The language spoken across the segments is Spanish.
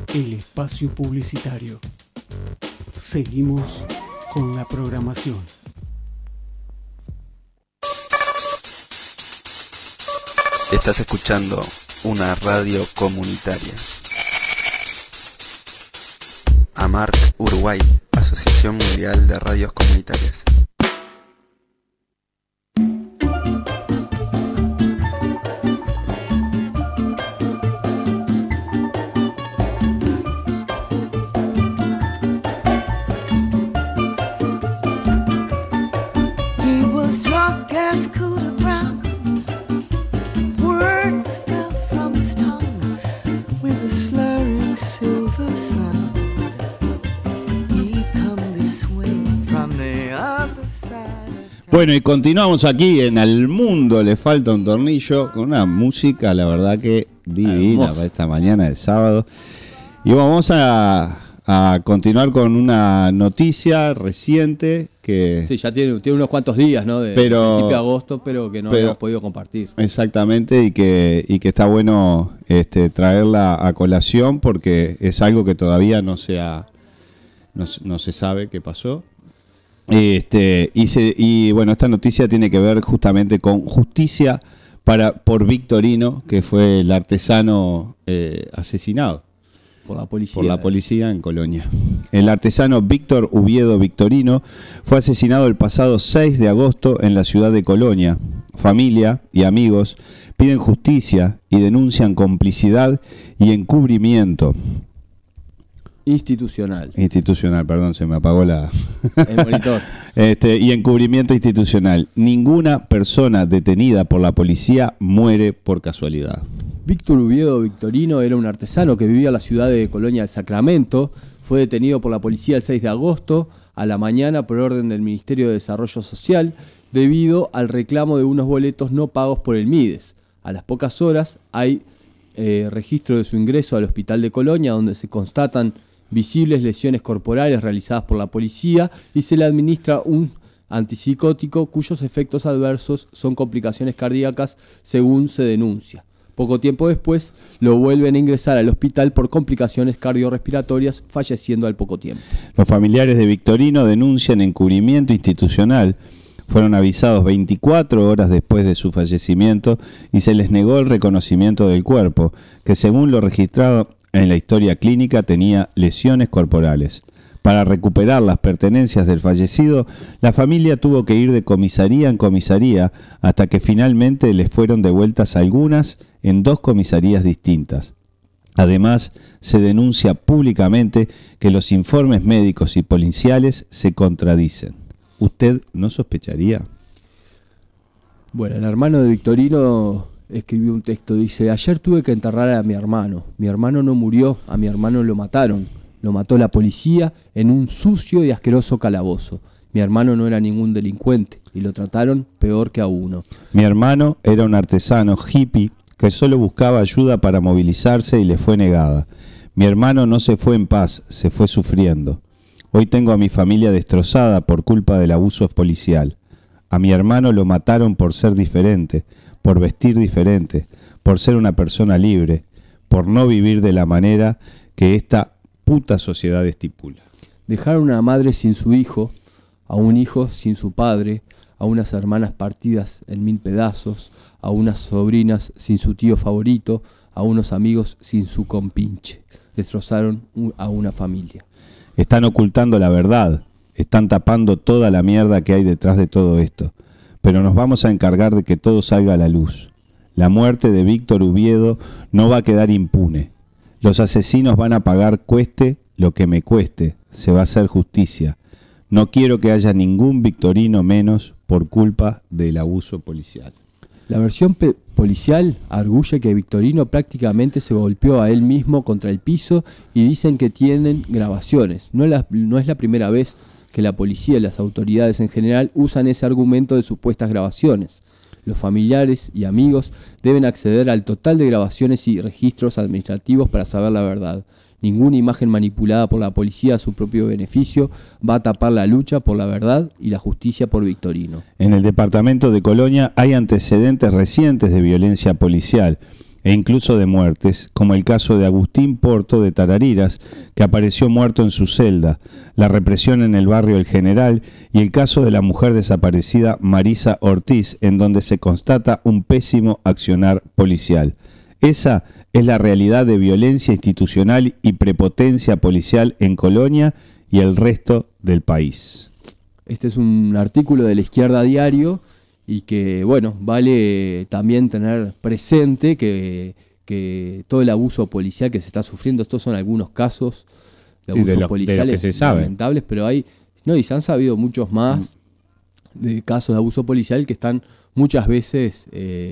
el espacio publicitario. Seguimos con la programación. Estás escuchando una radio comunitaria. AMARC Uruguay, Asociación Mundial de Radios Comunitarias. Bueno, y continuamos aquí en Al Mundo Le Falta un Tornillo con una música, la verdad que divina para esta mañana de sábado. Y vamos a continuar con una noticia reciente que... Sí, ya tiene unos cuantos días, ¿no? De principio de agosto, pero que no hemos podido compartir. Exactamente, y que está bueno traerla a colación porque es algo que todavía no se sabe qué pasó. Y bueno, esta noticia tiene que ver justamente con justicia por Victorino, que fue el artesano asesinado por la policía en Colonia. El artesano Víctor Ubiedo Victorino fue asesinado el pasado 6 de agosto en la ciudad de Colonia. Familia y amigos piden justicia y denuncian complicidad y encubrimiento. Institucional, perdón, se me apagó el monitor. Y encubrimiento institucional. Ninguna persona detenida por la policía muere por casualidad. Víctor Ubiedo Victorino era un artesano que vivía en la ciudad de Colonia del Sacramento. Fue detenido por la policía el 6 de agosto a la mañana por orden del Ministerio de Desarrollo Social debido al reclamo de unos boletos no pagos por el Mides. A las pocas horas hay registro de su ingreso al hospital de Colonia, donde se constatan visibles lesiones corporales realizadas por la policía y se le administra un antipsicótico cuyos efectos adversos son complicaciones cardíacas según se denuncia. Poco tiempo después lo vuelven a ingresar al hospital por complicaciones cardiorrespiratorias, falleciendo al poco tiempo. Los familiares de Victorino denuncian encubrimiento institucional. Fueron avisados 24 horas después de su fallecimiento y se les negó el reconocimiento del cuerpo, que según lo registrado en la historia clínica tenía lesiones corporales. Para recuperar las pertenencias del fallecido, la familia tuvo que ir de comisaría en comisaría hasta que finalmente les fueron devueltas algunas en 2 comisarías distintas. Además, se denuncia públicamente que los informes médicos y policiales se contradicen. ¿Usted no sospecharía? Bueno, el hermano de Victorino escribió un texto, dice: ayer tuve que enterrar a mi hermano no murió, a mi hermano lo mataron, lo mató la policía en un sucio y asqueroso calabozo. Mi hermano no era ningún delincuente y lo trataron peor que a uno. Mi hermano era un artesano hippie que solo buscaba ayuda para movilizarse y le fue negada. Mi hermano no se fue en paz, se fue sufriendo. Hoy tengo a mi familia destrozada por culpa del abuso policial. A mi hermano lo mataron por ser diferente, por vestir diferente, por ser una persona libre, por no vivir de la manera que esta puta sociedad estipula. Dejar a una madre sin su hijo, a un hijo sin su padre, a unas hermanas partidas en 1000 pedazos, a unas sobrinas sin su tío favorito, a unos amigos sin su compinche. Destrozaron a una familia. Están ocultando la verdad, están tapando toda la mierda que hay detrás de todo esto. Pero nos vamos a encargar de que todo salga a la luz. La muerte de Víctor Ubiedo no va a quedar impune. Los asesinos van a pagar cueste lo que me cueste. Se va a hacer justicia. No quiero que haya ningún Victorino menos por culpa del abuso policial. La versión policial arguye que Victorino prácticamente se golpeó a él mismo contra el piso y dicen que tienen grabaciones. No es la primera vez que la policía y las autoridades en general usan ese argumento de supuestas grabaciones. Los familiares y amigos deben acceder al total de grabaciones y registros administrativos para saber la verdad. Ninguna imagen manipulada por la policía a su propio beneficio va a tapar la lucha por la verdad y la justicia por Victorino. En el departamento de Colonia hay antecedentes recientes de violencia policial e incluso de muertes, como el caso de Agustín Porto de Tarariras, que apareció muerto en su celda, la represión en el barrio El General y el caso de la mujer desaparecida Marisa Ortiz, en donde se constata un pésimo accionar policial. Esa es la realidad de violencia institucional y prepotencia policial en Colonia y el resto del país. Este es un artículo de La Izquierda Diario y que, bueno, vale también tener presente que todo el abuso policial que se está sufriendo, estos son algunos casos de abusos policiales lamentables, pero hay, no, y se han sabido muchos más de casos de abuso policial que están muchas veces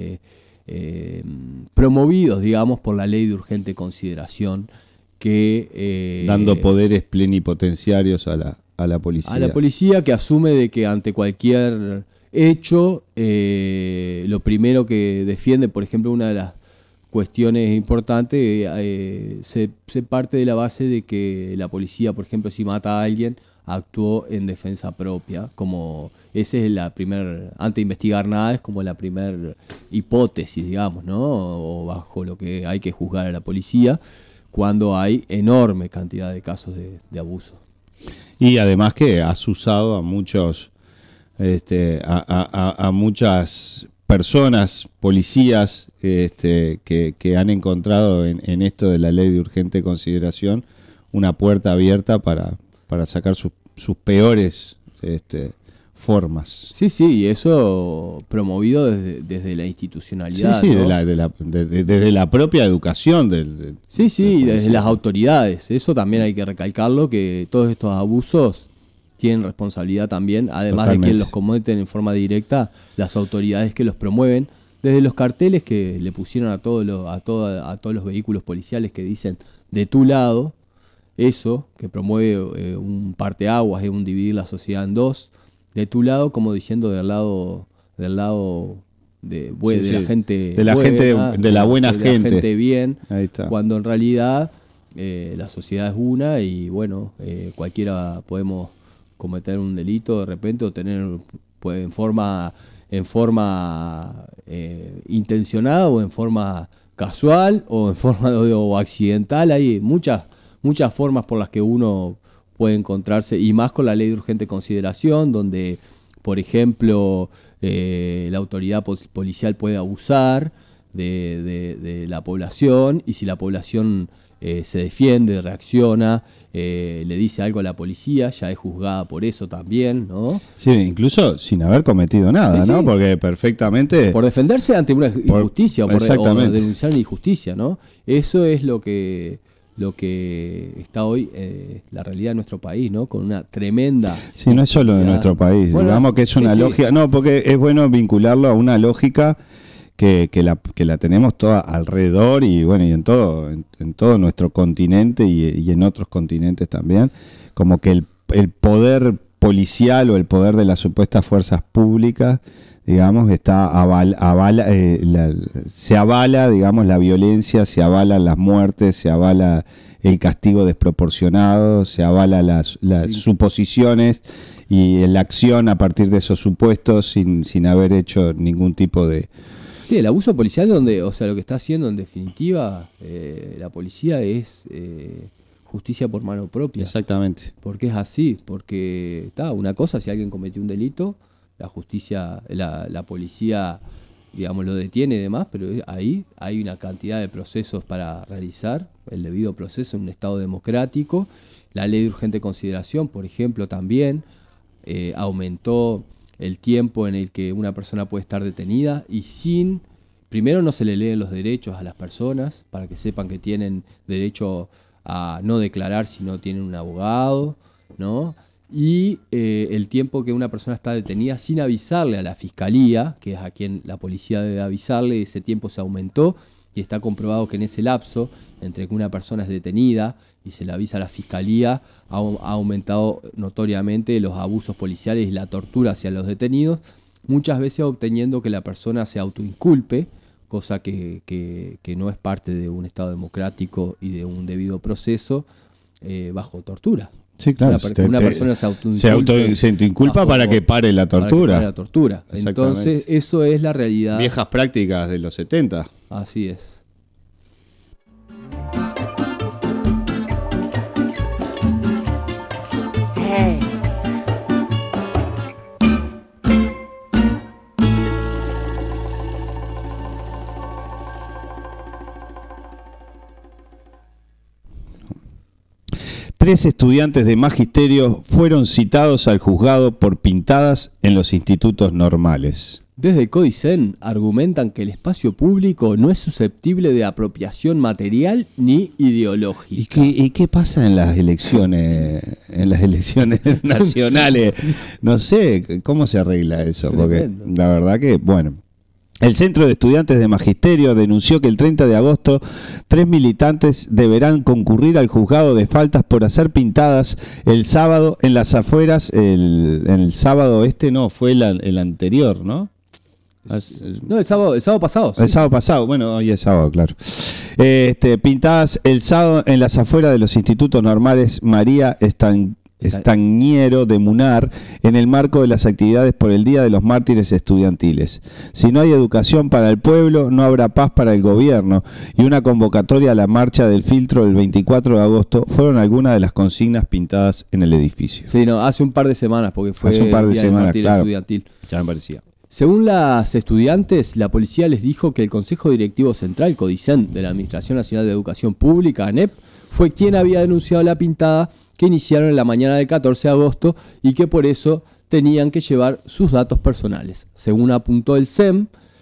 promovidos, digamos, por la ley de urgente consideración, que dando poderes plenipotenciarios a la policía. A la policía, que asume de que ante cualquier hecho, lo primero que defiende, por ejemplo, una de las cuestiones importantes, se parte de la base de que la policía, por ejemplo, si mata a alguien, actuó en defensa propia, como esa es la primera, antes de investigar nada, es como la primera hipótesis, digamos, ¿no? O bajo lo que hay que juzgar a la policía, cuando hay enorme cantidad de casos de abuso. Y además que has usado a muchos, a muchas personas, policías, que han encontrado en esto de la ley de urgente consideración una puerta abierta para sacar sus peores formas. Sí, y eso promovido desde la institucionalidad. Sí, ¿no? desde la propia educación. Desde las autoridades. Eso también hay que recalcarlo, que todos estos abusos tienen responsabilidad también, además Totalmente. De quien los cometen en forma directa, las autoridades que los promueven, desde los carteles que le pusieron a todos los vehículos policiales que dicen "de tu lado", eso que promueve un parteaguas, es un dividir la sociedad en dos, de tu lado, como diciendo del lado de la gente buena, de la buena gente, la gente bien, ahí está. Cuando en realidad la sociedad es una y bueno, cualquiera podemos cometer un delito de repente o tener en forma intencionada o en forma casual o en forma o accidental. Hay muchas formas por las que uno puede encontrarse, y más con la ley de urgente consideración, donde, por ejemplo, la autoridad policial puede abusar de la población, y si la población se defiende, reacciona, le dice algo a la policía, ya es juzgada por eso también, ¿no? Sí, incluso sin haber cometido nada, sí, ¿no? Porque perfectamente... Por defenderse ante una injusticia o denunciar una injusticia, ¿no? Eso es lo que está hoy la realidad de nuestro país, ¿no? Con una tremenda... Sí, no es solo de nuestro país, bueno, digamos que es una lógica... No, porque es bueno vincularlo a una lógica que la tenemos toda alrededor y bueno, y en todo nuestro continente y en otros continentes también, como que el poder policial o el poder de las supuestas fuerzas públicas, digamos, se avala, digamos, la violencia, se avala las muertes, se avala el castigo desproporcionado, se avala las suposiciones y la acción a partir de esos supuestos sin haber hecho ningún tipo de... Sí, el abuso policial, donde, o sea, lo que está haciendo en definitiva la policía es justicia por mano propia. Exactamente. Porque es así, porque una cosa, si alguien cometió un delito, la justicia, la policía, digamos, lo detiene y demás, pero ahí hay una cantidad de procesos para realizar, el debido proceso en un Estado democrático. La ley de urgente consideración, por ejemplo, también aumentó el tiempo en el que una persona puede estar detenida y primero no se le leen los derechos a las personas para que sepan que tienen derecho a no declarar si no tienen un abogado, ¿no? Y el tiempo que una persona está detenida sin avisarle a la fiscalía, que es a quien la policía debe avisarle, ese tiempo se aumentó y está comprobado que en ese lapso entre que una persona es detenida y se le avisa a la fiscalía ha aumentado notoriamente los abusos policiales y la tortura hacia los detenidos, muchas veces obteniendo que la persona se autoinculpe, cosa que no es parte de un Estado democrático y de un debido proceso, bajo tortura. Sí, claro. Una persona se autoinculpa para que pare la tortura. Entonces, eso es la realidad. Viejas prácticas de los 70. Así es. 3 estudiantes de magisterio fueron citados al juzgado por pintadas en los institutos normales. Desde Codicen argumentan que el espacio público no es susceptible de apropiación material ni ideológica. ¿Y qué pasa en las elecciones nacionales? No sé, ¿cómo se arregla eso? Porque la verdad que, bueno... El Centro de Estudiantes de Magisterio denunció que el 30 de agosto 3 militantes deberán concurrir al juzgado de faltas por hacer pintadas el sábado en las afueras. El sábado fue el anterior, ¿no? No, el sábado pasado. Sí. El sábado pasado, bueno, hoy es sábado, claro. Pintadas el sábado en las afueras de los institutos normales María Estañero de Munar en el marco de las actividades por el Día de los Mártires Estudiantiles. Si no hay educación para el pueblo, no habrá paz para el gobierno, y una convocatoria a la marcha del filtro del 24 de agosto fueron algunas de las consignas pintadas en el edificio. Sí, no, hace un par de semanas, porque fue hace un par de Día semanas, del Mártir claro, estudiantil. Ya me parecía. Según las estudiantes, la policía les dijo que el Consejo Directivo Central, Codicen, de la Administración Nacional de Educación Pública, ANEP, fue quien había denunciado la pintada que iniciaron en la mañana del 14 de agosto y que por eso tenían que llevar sus datos personales. Según apuntó el CEM,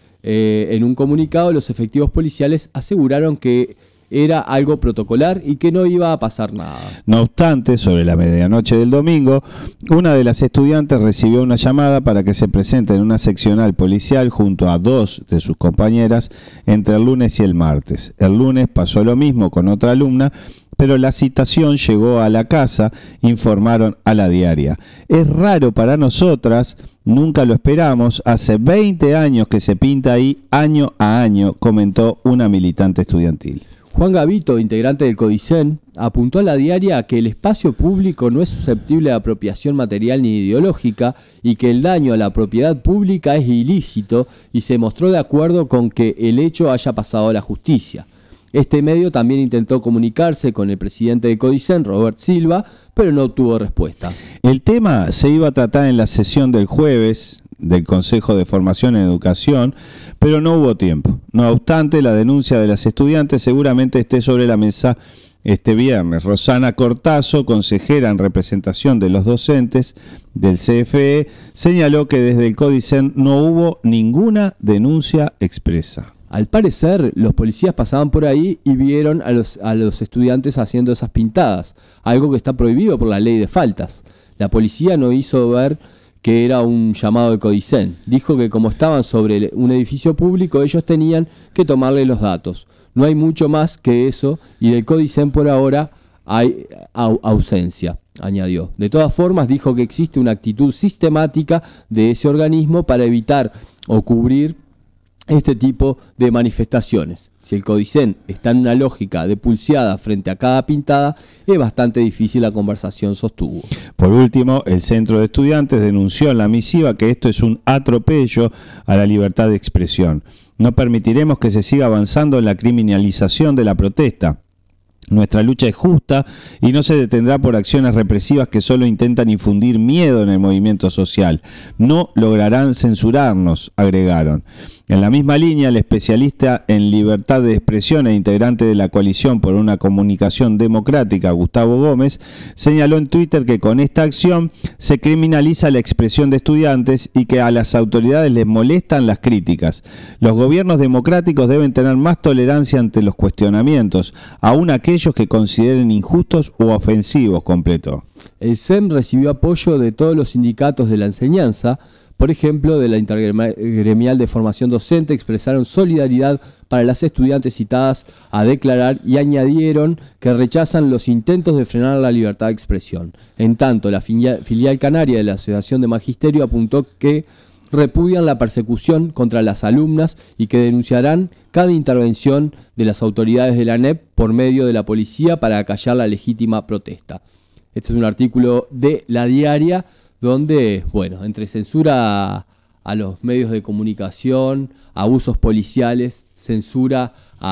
en un comunicado los efectivos policiales aseguraron que era algo protocolar y que no iba a pasar nada. No obstante, sobre la medianoche del domingo, una de las estudiantes recibió una llamada para que se presente en una seccional policial junto a 2 de sus compañeras entre el lunes y el martes. El lunes pasó lo mismo con otra alumna, pero la citación llegó a la casa, informaron a La Diaria. Es raro para nosotras, nunca lo esperamos, hace 20 años que se pinta ahí año a año, comentó una militante estudiantil. Juan Gavito, integrante del Codicen, apuntó a La Diaria que el espacio público no es susceptible de apropiación material ni ideológica y que el daño a la propiedad pública es ilícito, y se mostró de acuerdo con que el hecho haya pasado a la justicia. Este medio también intentó comunicarse con el presidente de Codicen, Robert Silva, pero no obtuvo respuesta. El tema se iba a tratar en la sesión del jueves del Consejo de Formación en Educación, pero no hubo tiempo. No obstante, la denuncia de las estudiantes seguramente esté sobre la mesa este viernes. Rosana Cortazo, consejera en representación de los docentes del CFE, señaló que desde el Codicen no hubo ninguna denuncia expresa. Al parecer, los policías pasaban por ahí y vieron a los estudiantes haciendo esas pintadas, algo que está prohibido por la ley de faltas. La policía no hizo ver que era un llamado de Codicen. Dijo que como estaban sobre un edificio público, ellos tenían que tomarle los datos. No hay mucho más que eso, y del Codicen por ahora hay ausencia, añadió. De todas formas, dijo que existe una actitud sistemática de ese organismo para evitar o cubrir este tipo de manifestaciones. Si el Codicen está en una lógica de pulseada frente a cada pintada, es bastante difícil la conversación, sostuvo. Por último, el Centro de Estudiantes denunció en la misiva que esto es un atropello a la libertad de expresión. No permitiremos que se siga avanzando en la criminalización de la protesta. Nuestra lucha es justa y no se detendrá por acciones represivas que solo intentan infundir miedo en el movimiento social. No lograrán censurarnos, agregaron. En la misma línea, el especialista en libertad de expresión e integrante de la Coalición por una Comunicación Democrática, Gustavo Gómez, señaló en Twitter que con esta acción se criminaliza la expresión de estudiantes y que a las autoridades les molestan las críticas. Los gobiernos democráticos deben tener más tolerancia ante los cuestionamientos, aun aquellos que consideren injustos u ofensivos, completó. El CEM recibió apoyo de todos los sindicatos de la enseñanza. Por ejemplo, de la Intergremial de Formación Docente expresaron solidaridad para las estudiantes citadas a declarar y añadieron que rechazan los intentos de frenar la libertad de expresión. En tanto, la filial canaria de la Asociación de Magisterio apuntó que repudian la persecución contra las alumnas y que denunciarán cada intervención de las autoridades de la ANEP por medio de la policía para acallar la legítima protesta. Este es un artículo de La Diaria donde, bueno, entre censura a los medios de comunicación, abusos policiales, censura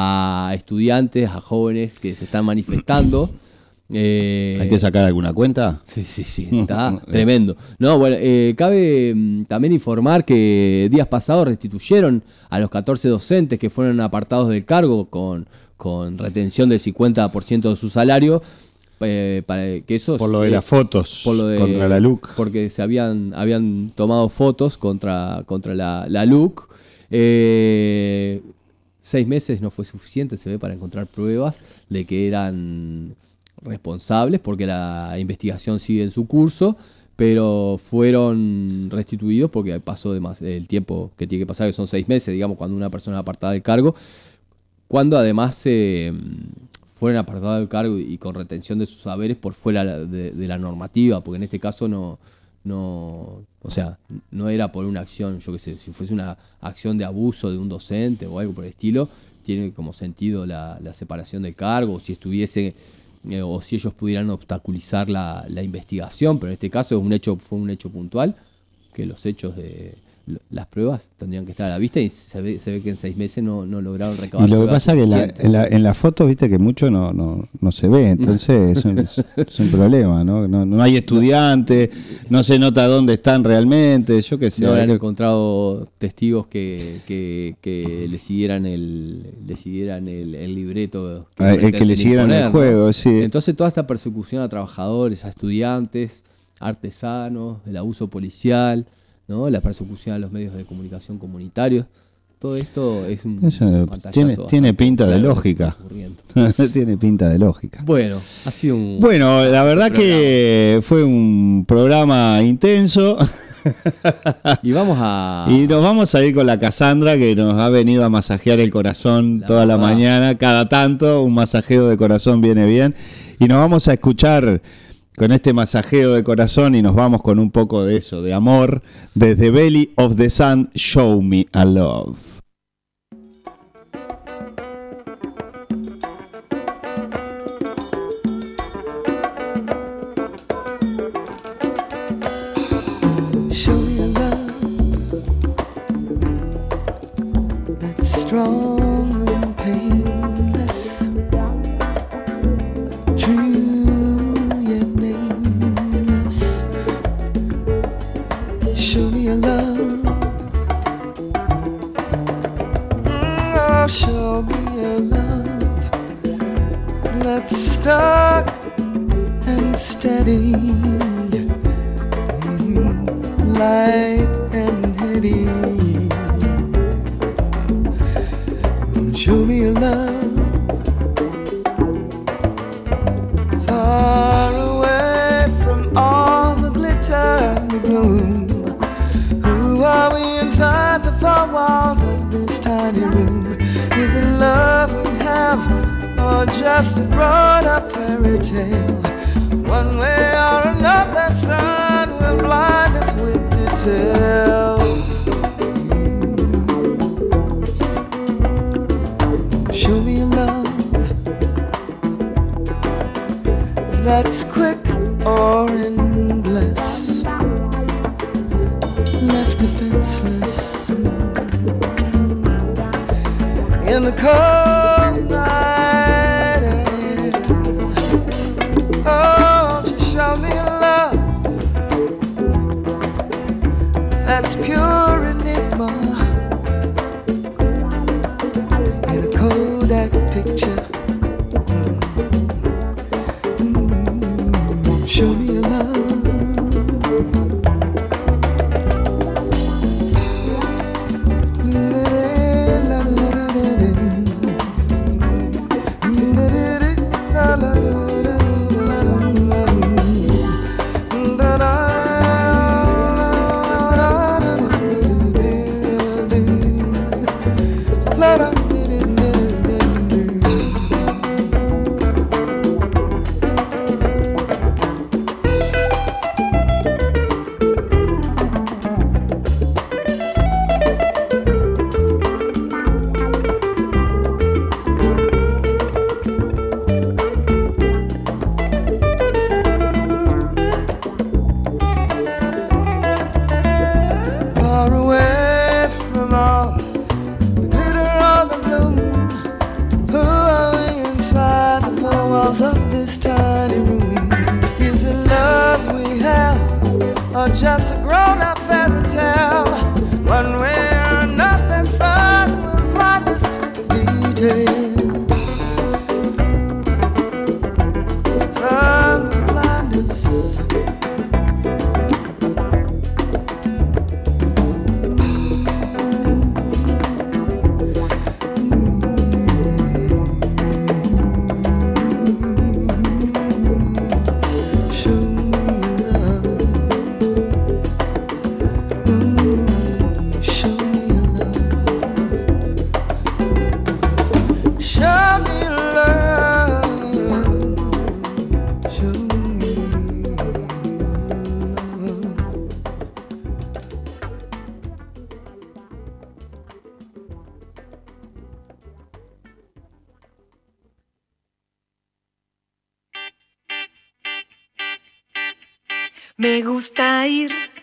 a estudiantes, a jóvenes que se están manifestando. ¿Hay que sacar alguna cuenta? Sí, está tremendo. No, bueno, cabe también informar que días pasados restituyeron a los 14 docentes que fueron apartados del cargo con retención del 50% de su salario. para que eso Por lo de las fotos contra la LUC. Porque se habían tomado fotos contra la LUC. 6 meses no fue suficiente, se ve, para encontrar pruebas de que eran responsables, porque la investigación sigue en su curso, pero fueron restituidos porque pasó el tiempo que tiene que pasar, que son 6 meses, digamos, cuando una persona es apartada del cargo, cuando además fueron apartados del cargo y con retención de sus saberes por fuera de la normativa, porque en este caso no, o sea, no era por una acción, yo qué sé, si fuese una acción de abuso de un docente o algo por el estilo, tiene como sentido la separación del cargo, si estuviese o si ellos pudieran obstaculizar la investigación, pero en este caso fue un hecho puntual, que los hechos de las pruebas tendrían que estar a la vista y se ve que en 6 meses no lograron recabar. Y lo que pasa es que en la foto, viste que mucho no se ve, entonces es un problema, ¿no? No hay estudiantes, no se nota dónde están realmente, yo qué sé. No habrán encontrado testigos que le siguieran el libreto. Que le siguieran el juego, ¿no? Sí. Entonces toda esta persecución a trabajadores, a estudiantes, artesanos, el abuso policial, ¿no? La persecución a los medios de comunicación comunitarios, todo esto es un pantallazo. Tiene pinta de lógica. Tiene pinta de lógica. Bueno, ha sido un... Bueno, la verdad que fue un programa intenso. Y nos vamos a ir con la Cassandra, que nos ha venido a masajear el corazón toda la mañana. Cada tanto un masajeo de corazón viene bien. Y nos vamos a escuchar con este masajeo de corazón y nos vamos con un poco de eso, de amor, desde Belly of the Sun, Show Me a Love. Show me a love that's strong and painless, true yet nameless. Show me a love, oh, show me a love that's stuck and steady, light and heady. Show me a love far away from all the glitter and the gloom. Who are we inside the four walls of this tiny room? Is it love we have, or just a grown-up fairy tale? One way or another, son, will blind us with detail. Show me a love that's quick or endless, left defenseless in the cold night air. Oh, just show me a love that's pure enigma in a Kodak picture. Show me a love Me gusta ir